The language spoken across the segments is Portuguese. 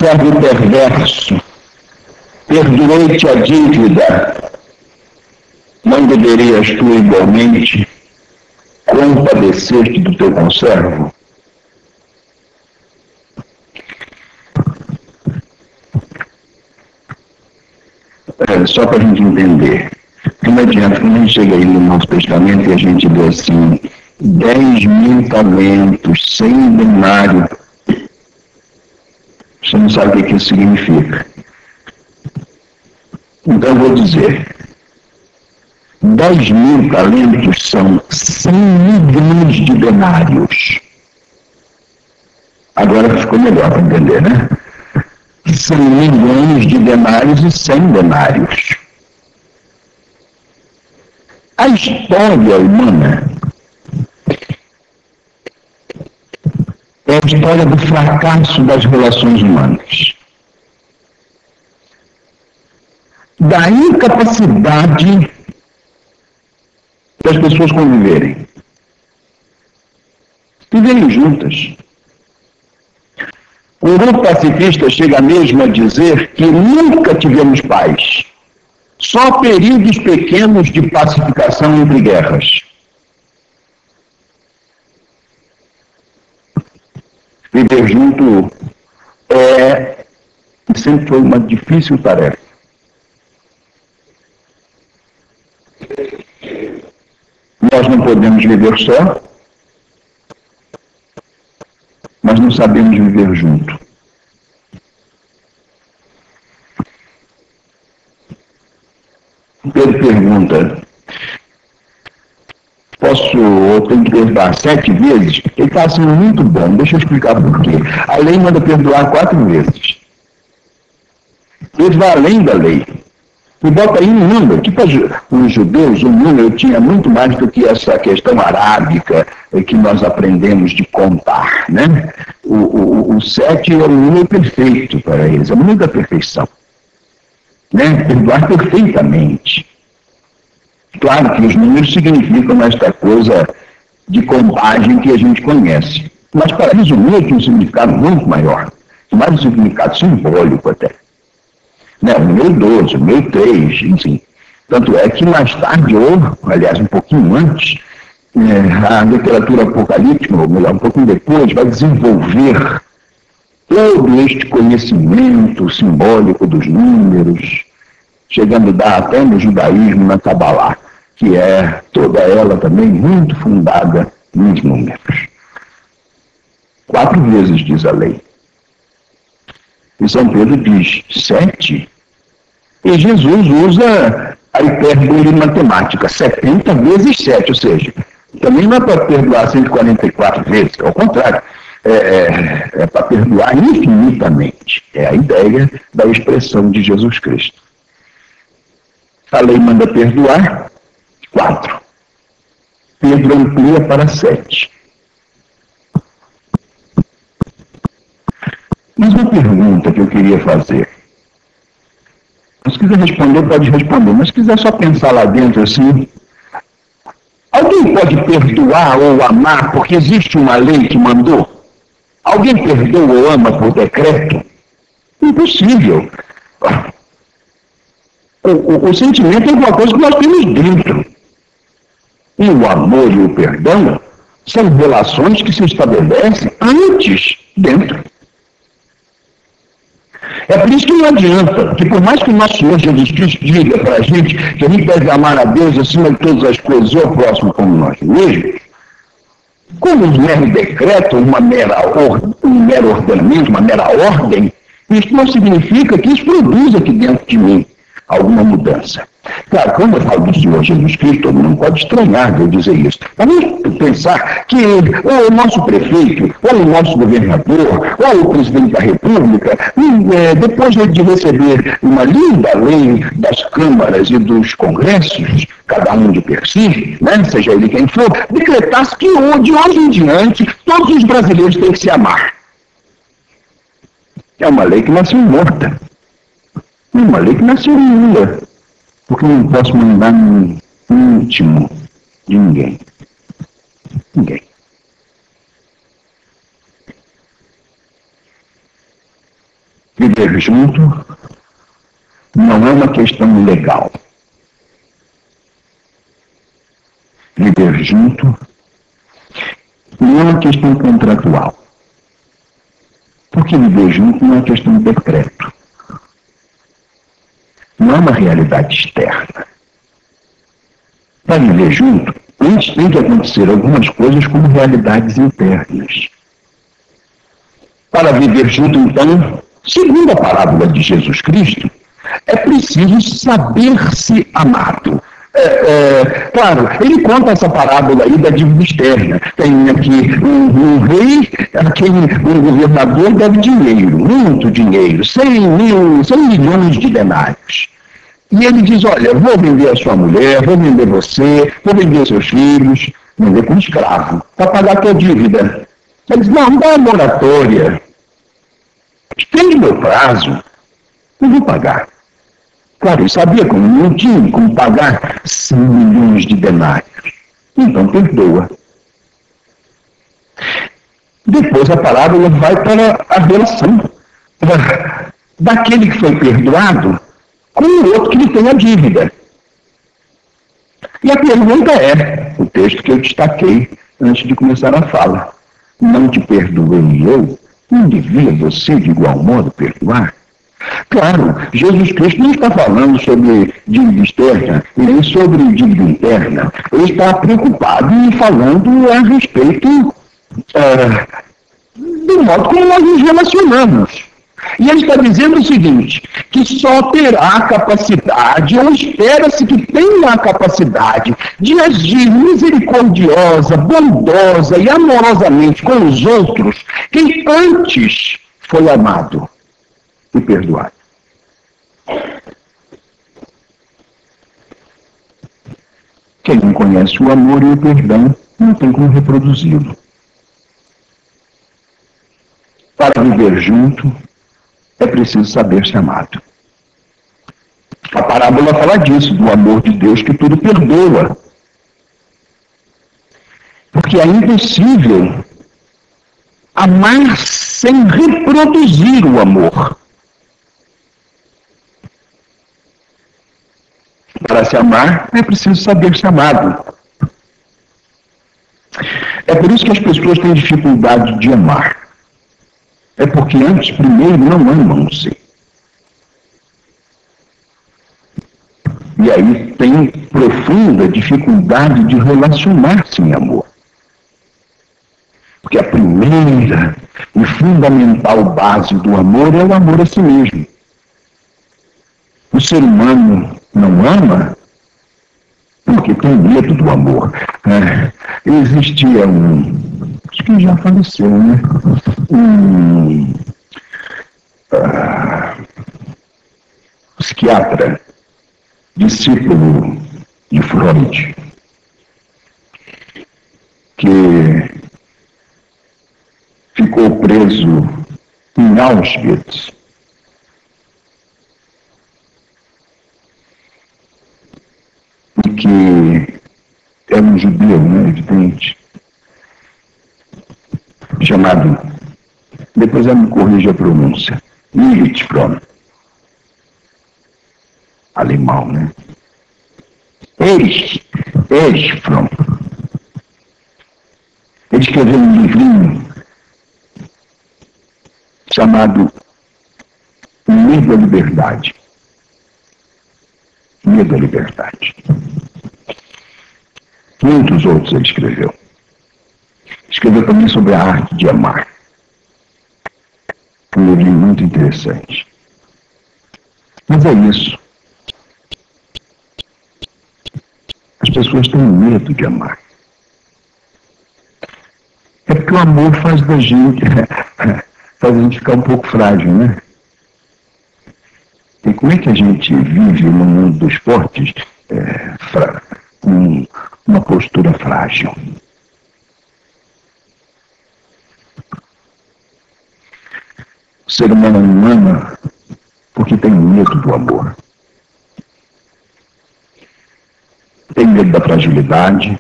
servo perverso, perdoei-te a dívida, não deverias tu igualmente compadecer-te do teu conservo? Só para a gente entender. Não adianta, quando a gente chega aí no Novo Testamento e a gente vê assim, 10.000 talentos, 100 denários, você não sabe o que isso significa. Então eu vou dizer, 10.000 talentos são 100 milhões de denários. Agora ficou melhor para entender, né? 100 milhões de denários e 100 denários. A história humana é a história do fracasso das relações humanas, da incapacidade das pessoas conviverem juntas. Um grupo pacifista chega mesmo a dizer que nunca tivemos paz, só períodos pequenos de pacificação entre guerras. Viver junto sempre foi uma difícil tarefa. Nós não podemos viver só, mas não sabemos viver junto. Pedro pergunta, eu tenho que perdoar 7 vezes? Ele está sendo muito bom, deixa eu explicar por quê. A lei manda perdoar 4 vezes. Ele vai além da lei. E bota aí um número, que para os judeus, um número tinha muito mais do que essa questão arábica que nós aprendemos de contar, né? O 7 é o número perfeito para eles, é o número da perfeição. Né? Perdoar perfeitamente. Claro que os números significam esta coisa de contagem que a gente conhece. Mas para eles o número tem um significado muito maior, mais um significado simbólico até. Né? O número 12, o número 3, enfim. Tanto é que mais tarde, ou, aliás, um pouquinho antes, a literatura apocalíptica, ou melhor, um pouquinho depois, vai desenvolver todo este conhecimento simbólico dos números, chegando a dar até no judaísmo, na Cabalá, que é toda ela também muito fundada nos números. 4 vezes diz a lei. E São Pedro diz 7. E Jesus usa a hipérbole matemática, 70 vezes 7, ou seja, também não é para perdoar 144 vezes, ao contrário, é para perdoar infinitamente. É a ideia da expressão de Jesus Cristo. A lei manda perdoar 4. Pedro amplia para 7. Mas uma pergunta que eu queria fazer. Se quiser responder, pode responder. Mas se quiser só pensar lá dentro assim, alguém pode perdoar ou amar porque existe uma lei que mandou? Alguém perdoa ou ama por decreto? Impossível. O sentimento é uma coisa que nós temos dentro. E o amor e o perdão são relações que se estabelecem antes dentro. É por isso que não adianta, que por mais que o nosso Senhor Jesus Cristo diga para a gente que a gente deve amar a Deus acima de todas as coisas e ao próximo como nós mesmos, como um mero decreto, um mero ordenamento, uma mera ordem, isso não significa que isso produza aqui dentro de mim alguma mudança. Claro, quando eu falo do Senhor Jesus Cristo, todo mundo pode estranhar de eu dizer isso. Mas vamos pensar que ou o nosso prefeito, ou o nosso governador, ou o presidente da República, depois de receber uma linda lei das câmaras e dos congressos, cada um de per si, né, seja ele quem for, decretasse que de hoje em diante todos os brasileiros têm que se amar. É uma lei que nasceu morta. É uma lei que nasceu nula. Porque eu não posso mandar no íntimo de ninguém. Ninguém. Viver junto não é uma questão legal. Viver junto não é uma questão contratual. Porque viver junto não é uma questão de decreto. Não é uma realidade externa. Para viver junto, antes tem que acontecer algumas coisas como realidades internas. Para viver junto, então, segundo a parábola de Jesus Cristo, é preciso saber-se amado. Claro, ele conta essa parábola aí da dívida externa. Tem aqui um rei, aqui um governador deve dinheiro, muito dinheiro, 100 milhões de denários. E ele diz, olha, vou vender a sua mulher, vou vender você, vou vender seus filhos, vender como escravo, para pagar a tua dívida. Ele diz, não, dá uma moratória. Estende meu prazo, não vou pagar. Claro, eu sabia como não tinha como pagar 100 milhões de denários. Então, perdoa. Depois a parábola vai para a relação daquele que foi perdoado com o outro que lhe tem a dívida. E a pergunta é, o texto que eu destaquei antes de começar a fala, não te perdoei eu? Não devia você, de igual modo, perdoar? Claro, Jesus Cristo não está falando sobre dívida externa, nem sobre dívida interna. Ele está preocupado e falando a respeito do modo como nós nos relacionamos. E ele está dizendo o seguinte, que só terá capacidade, ou espera-se que tenha a capacidade de agir misericordiosa, bondosa e amorosamente com os outros, quem antes foi amado e perdoado. Quem não conhece o amor e o perdão não tem como reproduzi-lo. Para viver junto, é preciso saber ser amado. A parábola fala disso, do amor de Deus que tudo perdoa. Porque é impossível amar sem reproduzir o amor. Para se amar, é preciso saber ser amado. É por isso que as pessoas têm dificuldade de amar. É porque antes, primeiro, não amam-se. E aí tem profunda dificuldade de relacionar-se em amor. Porque a primeira e fundamental base do amor é o amor a si mesmo. O ser humano não ama porque tem medo do amor. Existia acho que já faleceu, né? Psiquiatra, discípulo de Freud, que ficou preso em Auschwitz. E que era um judeu, né, evidente, chamado, depois ela me corrige a pronúncia, Erich Fromm, alemão, né? Erich Fromm. Ele escreveu um livrinho chamado Medo à Liberdade. Medo à Liberdade. Muitos outros ele escreveu. Escreveu também sobre a arte de amar. Um livro muito interessante. Mas é isso. As pessoas têm medo de amar. É porque o amor faz a gente ficar um pouco frágil, né? E como é que a gente vive no mundo dos esportes com uma postura frágil? O ser humano não ama porque tem medo do amor. Tem medo da fragilidade.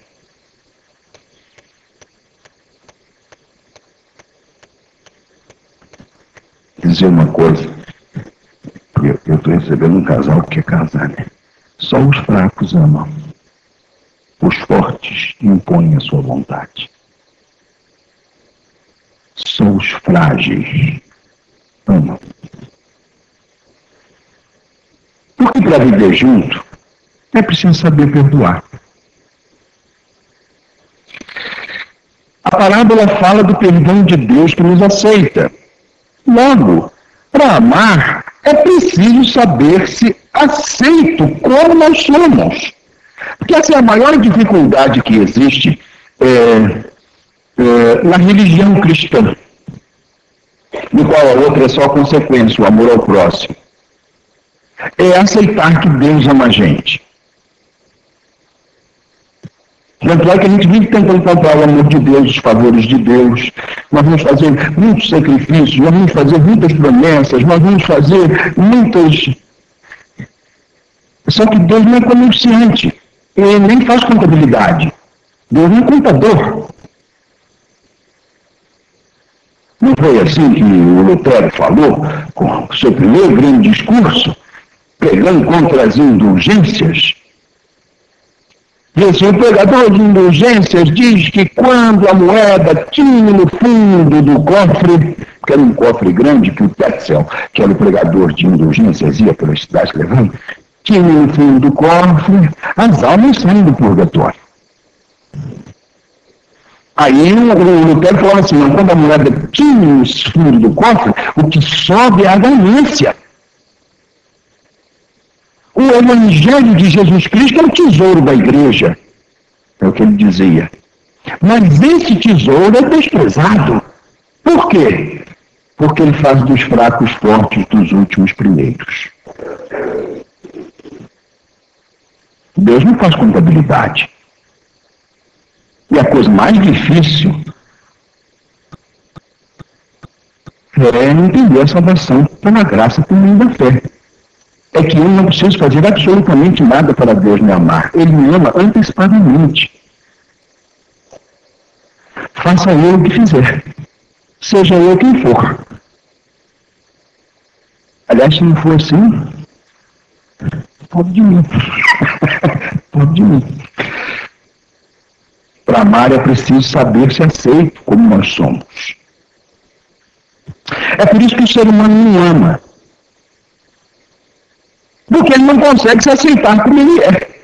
Dizer uma coisa, estou recebendo um casal que quer casar, né? Só os fracos amam. Os fortes impõem a sua vontade. Só os frágeis amam. Porque para viver junto, é preciso saber perdoar. A parábola fala do perdão de Deus que nos aceita. Logo, para amar, é preciso saber-se aceito como nós somos. Porque essa é a maior dificuldade que existe na religião cristã, no qual a outra é só consequência, o amor ao próximo. É aceitar que Deus ama a gente. Tanto é que a gente vive tentando comprar o amor de Deus, os favores de Deus. Nós vamos fazer muitos sacrifícios, nós vamos fazer muitas promessas, nós vamos fazer muitas... Só que Deus não é comerciante, ele nem faz contabilidade. Deus não é contador. Não foi assim que o Lutero falou, com o seu primeiro grande discurso, pregando contra as indulgências? Esse, o pregador de indulgências diz que quando a moeda tinha no fundo do cofre, que era um cofre grande que o Tetzel, que era o pregador de indulgências, ia pela cidade levando, tinha no fundo do cofre as almas saindo do purgatório. Aí o Lutero falava assim, não, quando a moeda tinha no fundo do cofre, o que sobe é a ganância. O Evangelho de Jesus Cristo é o tesouro da igreja, é o que ele dizia. Mas esse tesouro é desprezado. Por quê? Porque ele faz dos fracos fortes dos últimos primeiros. Deus não faz contabilidade. E a coisa mais difícil é entender a salvação pela graça por meio da fé. É que eu não preciso fazer absolutamente nada para Deus me amar. Ele me ama antecipadamente. Faça eu o que fizer. Seja eu quem for. Aliás, se não for assim, pobre de mim. Pobre de mim. Para amar é preciso saber-se aceito como nós somos. É por isso que o ser humano não ama. Porque ele não consegue se aceitar como ele é.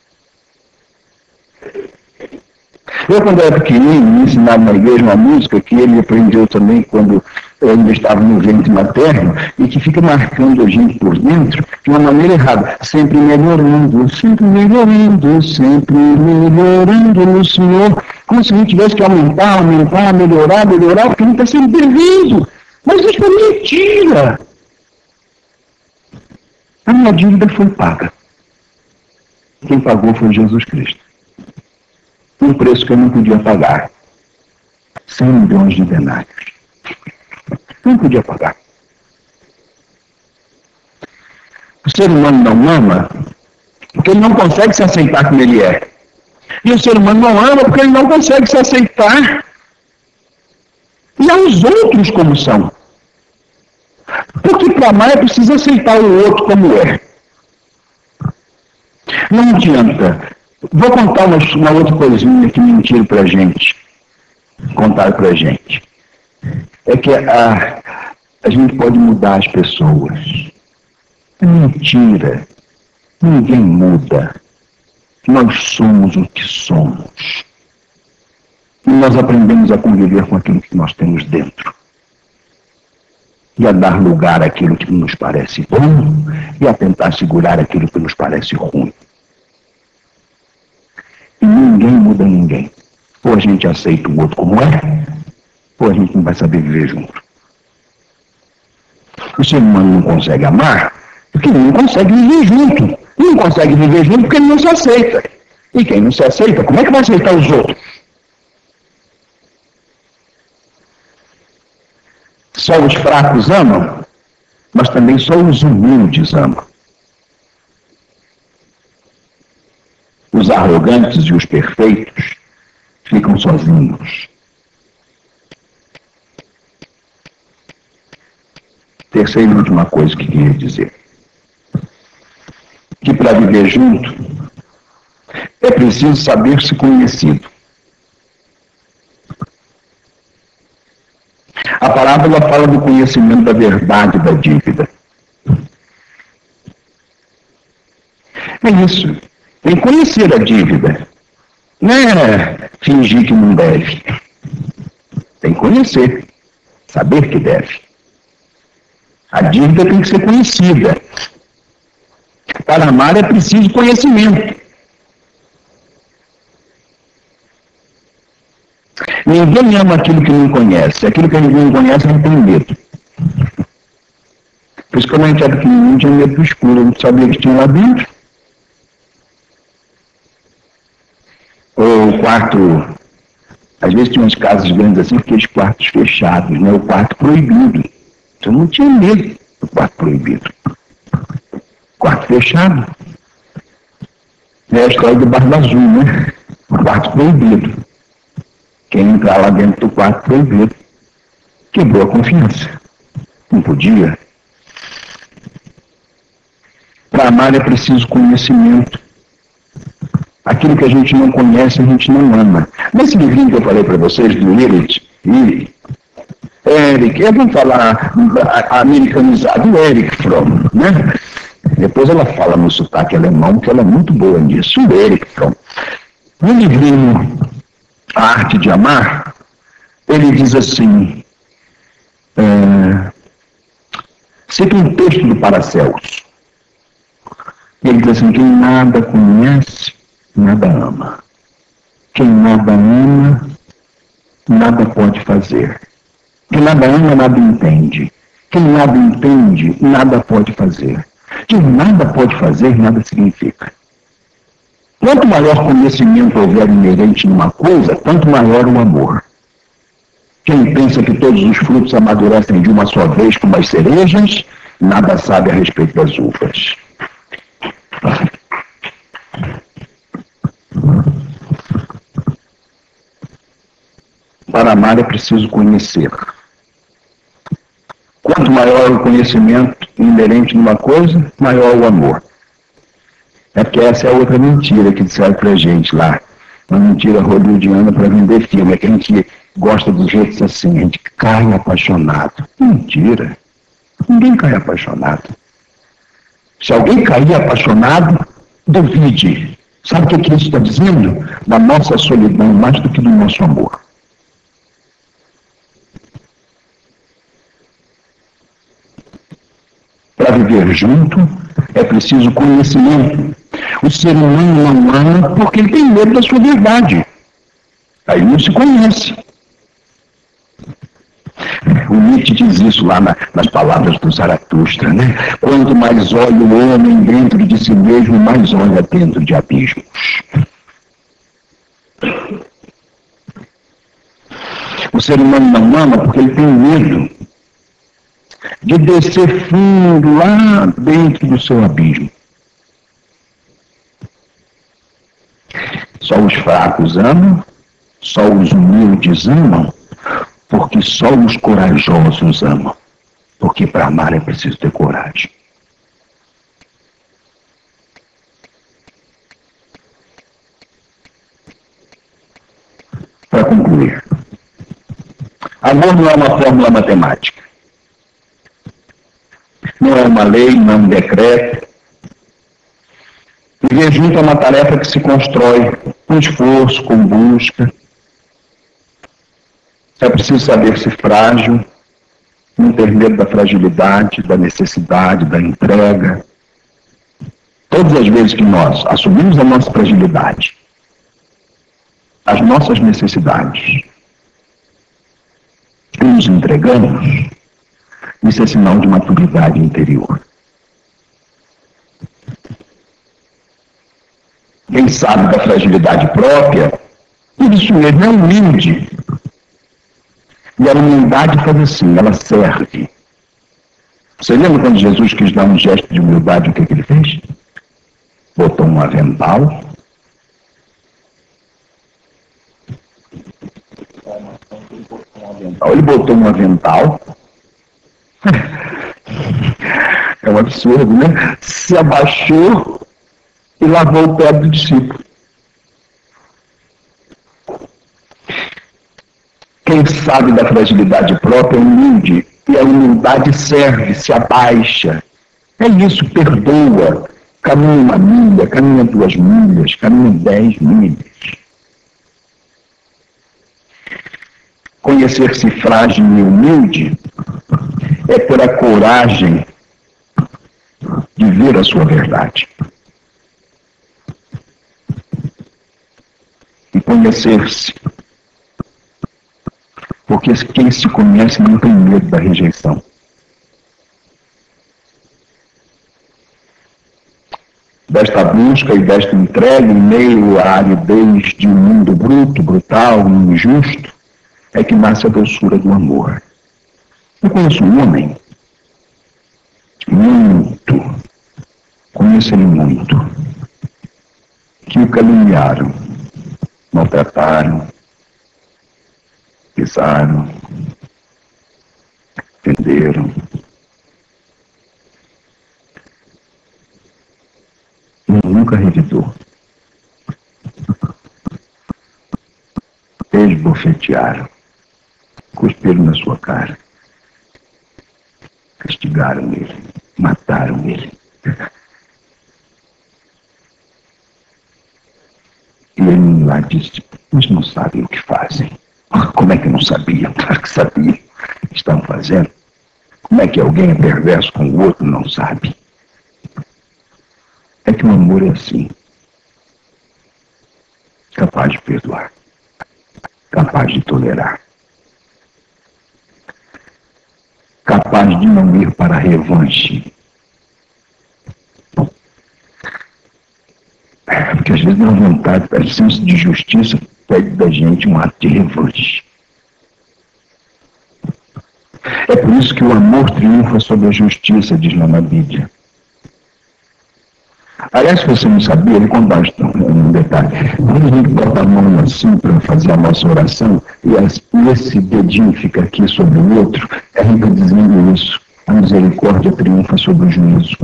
Eu, quando era pequenininho, me ensinava na igreja uma música que ele aprendeu também quando eu ainda estava no ventre materno e que fica marcando a gente por dentro de uma maneira errada. Sempre melhorando, sempre melhorando, sempre melhorando no Senhor. Como se a gente tivesse que aumentar, melhorar, porque a gente está sendo bem-vindo. Mas isso é mentira. A minha dívida foi paga. Quem pagou foi Jesus Cristo. Um preço que eu não podia pagar. 100 milhões de denários. Não podia pagar. O ser humano não ama porque ele não consegue se aceitar como ele é. E o ser humano não ama porque ele não consegue se aceitar e aos outros como são. Porque para amar é preciso aceitar o outro como é. Não adianta. Vou contar uma outra coisinha que mentiram pra gente. Contaram pra gente. É que a gente pode mudar as pessoas. É mentira. Ninguém muda. Nós somos o que somos. E nós aprendemos a conviver com aquilo que nós temos dentro. E a dar lugar àquilo que nos parece bom e a tentar segurar aquilo que nos parece ruim. E ninguém muda ninguém. Ou a gente aceita o outro como é, ou a gente não vai saber viver junto. O ser humano não consegue amar porque ele não consegue viver junto. Não consegue viver junto porque ele não se aceita. E quem não se aceita, como é que vai aceitar os outros? Só os fracos amam, mas também só os humildes amam. Os arrogantes e os perfeitos ficam sozinhos. Terceira e última coisa que queria dizer. para viver junto, é preciso saber-se conhecido. A parábola fala do conhecimento da verdade da dívida. É isso. Tem que conhecer a dívida. Não é fingir que não deve. Tem que conhecer. Saber que deve. A dívida tem que ser conhecida. Para amar é preciso conhecimento. Ninguém ama aquilo que não conhece. Aquilo que a gente não conhece, não tem medo. Por isso que quando a gente era pequenininho, tinha medo do escuro. Eu não sabia que tinha lá dentro. O quarto, às vezes tinha uns casos grandes assim, aqueles quartos fechados, né? O quarto proibido. Então não tinha medo do quarto proibido. Quarto fechado. É a história do Barba Azul, né? O quarto proibido. Quem entrar lá dentro do quarto proibido quebrou a confiança. Não podia. Para amar é preciso conhecimento. Aquilo que a gente não conhece, a gente não ama. Nesse livrinho que eu falei para vocês, do Eric, vamos falar americanizado, do Eric Fromm, né? Depois ela fala no sotaque alemão, que ela é muito boa nisso, o Eric Fromm. No livrinho A Arte de Amar, ele diz assim, cita um texto do Paracelso. Ele diz assim, quem nada conhece, nada ama. Quem nada ama, nada pode fazer. Quem nada ama, nada entende. Quem nada entende, nada pode fazer. Quem nada pode fazer, nada significa. Quanto maior conhecimento houver inerente numa coisa, tanto maior o amor. Quem pensa que todos os frutos amadurecem de uma só vez como as cerejas, nada sabe a respeito das uvas. Para amar é preciso conhecer. Quanto maior o conhecimento inerente numa coisa, maior o amor. É porque essa é a outra mentira que disseram pra gente lá. Uma mentira hollywoodiana para vender filme. É que a gente gosta dos jeitos assim, a gente cai apaixonado. Mentira. Ninguém cai apaixonado. Se alguém cair apaixonado, duvide. Sabe o que isso está dizendo? Da nossa solidão mais do que do nosso amor. Para viver junto, é preciso conhecimento. O ser humano não ama porque ele tem medo da sua verdade. Aí não se conhece. O Nietzsche diz isso lá nas palavras do Zaratustra, né? Quanto mais olha o homem dentro de si mesmo, mais olha dentro de abismos. O ser humano não ama porque ele tem medo de descer fundo lá dentro do seu abismo. Só os fracos amam, só os humildes amam, porque só os corajosos amam. Porque para amar é preciso ter coragem. Para concluir, amor não é uma fórmula matemática. Não é uma lei, não é um decreto. Viver junto é uma tarefa que se constrói com esforço, com busca. É preciso saber ser frágil, não ter medo da fragilidade, da necessidade, da entrega. Todas as vezes que nós assumimos a nossa fragilidade, as nossas necessidades, e nos entregamos, isso é sinal de maturidade interior. Quem sabe da fragilidade própria, isso mesmo é humilde. E a humildade faz assim, ela serve. Você lembra quando Jesus quis dar um gesto de humildade, o que ele fez? Botou um avental. Ele botou um avental. É um absurdo, né? Se abaixou e lavou o pé do discípulo. Quem sabe da fragilidade própria é humilde, e a humildade serve, se abaixa. É isso, perdoa. Caminha 1 milha, caminha 2 milhas, caminha 10 milhas. Conhecer-se frágil e humilde é ter a coragem de ver a sua verdade. E conhecer-se. Porque quem se conhece não tem medo da rejeição. Desta busca e desta entrega em meio à aridez de um mundo bruto, brutal e injusto, é que nasce a doçura do amor. Eu conheço um homem conheço ele muito, que o caluniaram, maltrataram, pisaram, ofenderam. E nunca revidou. Esbofetearam, cuspiram na sua cara, castigaram ele, mataram ele. E ele lá disse, mas não sabem o que fazem. Como é que não sabiam? Claro que sabiam. Estavam fazendo. Como é que alguém é perverso com o outro e não sabe? É que o amor é assim. Capaz de perdoar. Capaz de tolerar. Capaz de não ir para a revanche. Porque às vezes dá vontade, o senso de justiça pede da gente um ato de revanche. É por isso que o amor triunfa sobre a justiça, diz lá na Bíblia. Aliás, se você não sabia, ele contar um detalhe. Quando a gente bota a mão assim para fazer a nossa oração, e esse dedinho fica aqui sobre o outro, a gente está dizendo isso. A misericórdia triunfa sobre o juízo.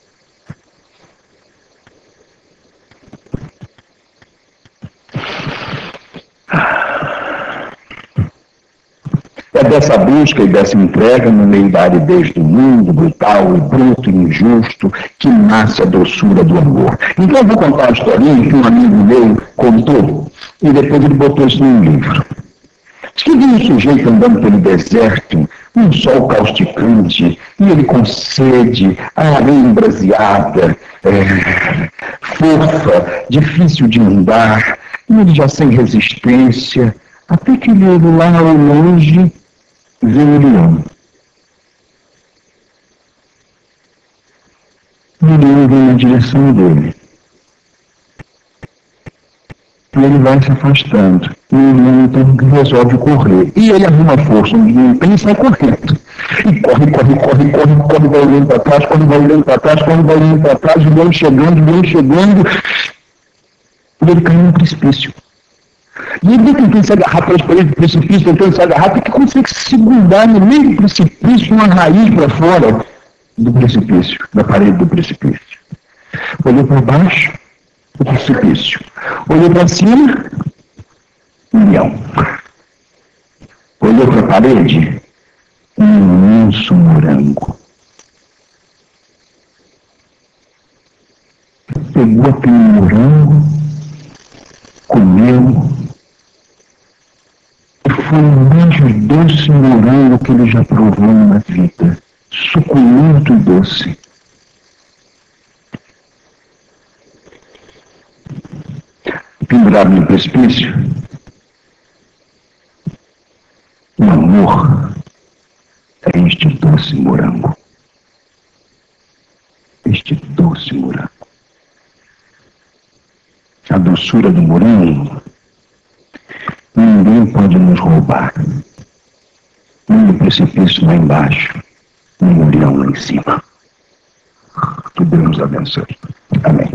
É dessa busca e dessa entrega no meio da aridez do mundo, brutal e bruto e injusto, que nasce a doçura do amor. Então eu vou contar uma historinha que um amigo meu contou, e depois ele botou isso num livro. Diz que viu um sujeito andando pelo deserto, um sol causticante, e ele com sede, a areia embraseada, fofa, difícil de andar, e ele já sem resistência, até que ele olhou lá ao longe, vê um leão. O leão vem na direção dele. E ele vai se afastando. E o leão então resolve correr. E ele arruma força onde não tem e sai correndo. E corre, vai olhando para trás, vai olhando para trás, o leão chegando, e ele cai num precipício. E ele tentando se agarrar pelas paredes do precipício, tentando se agarrar, porque consegue segurar no meio do precipício uma raiz para fora do precipício, da parede do precipício. Olhou para baixo, o precipício. Olhou para cima, um leão. Olhou para a parede, um imenso morango. Pegou aquele morango, comeu, foi o mais doce morango que ele já provou na vida. Suculento e doce. Pendurado no precipício, o amor é este doce morango. Este doce morango. A doçura do morango ninguém pode nos roubar. Nem o precipício lá embaixo, nem o leão lá em cima. Que Deus nos abençoe. Amém.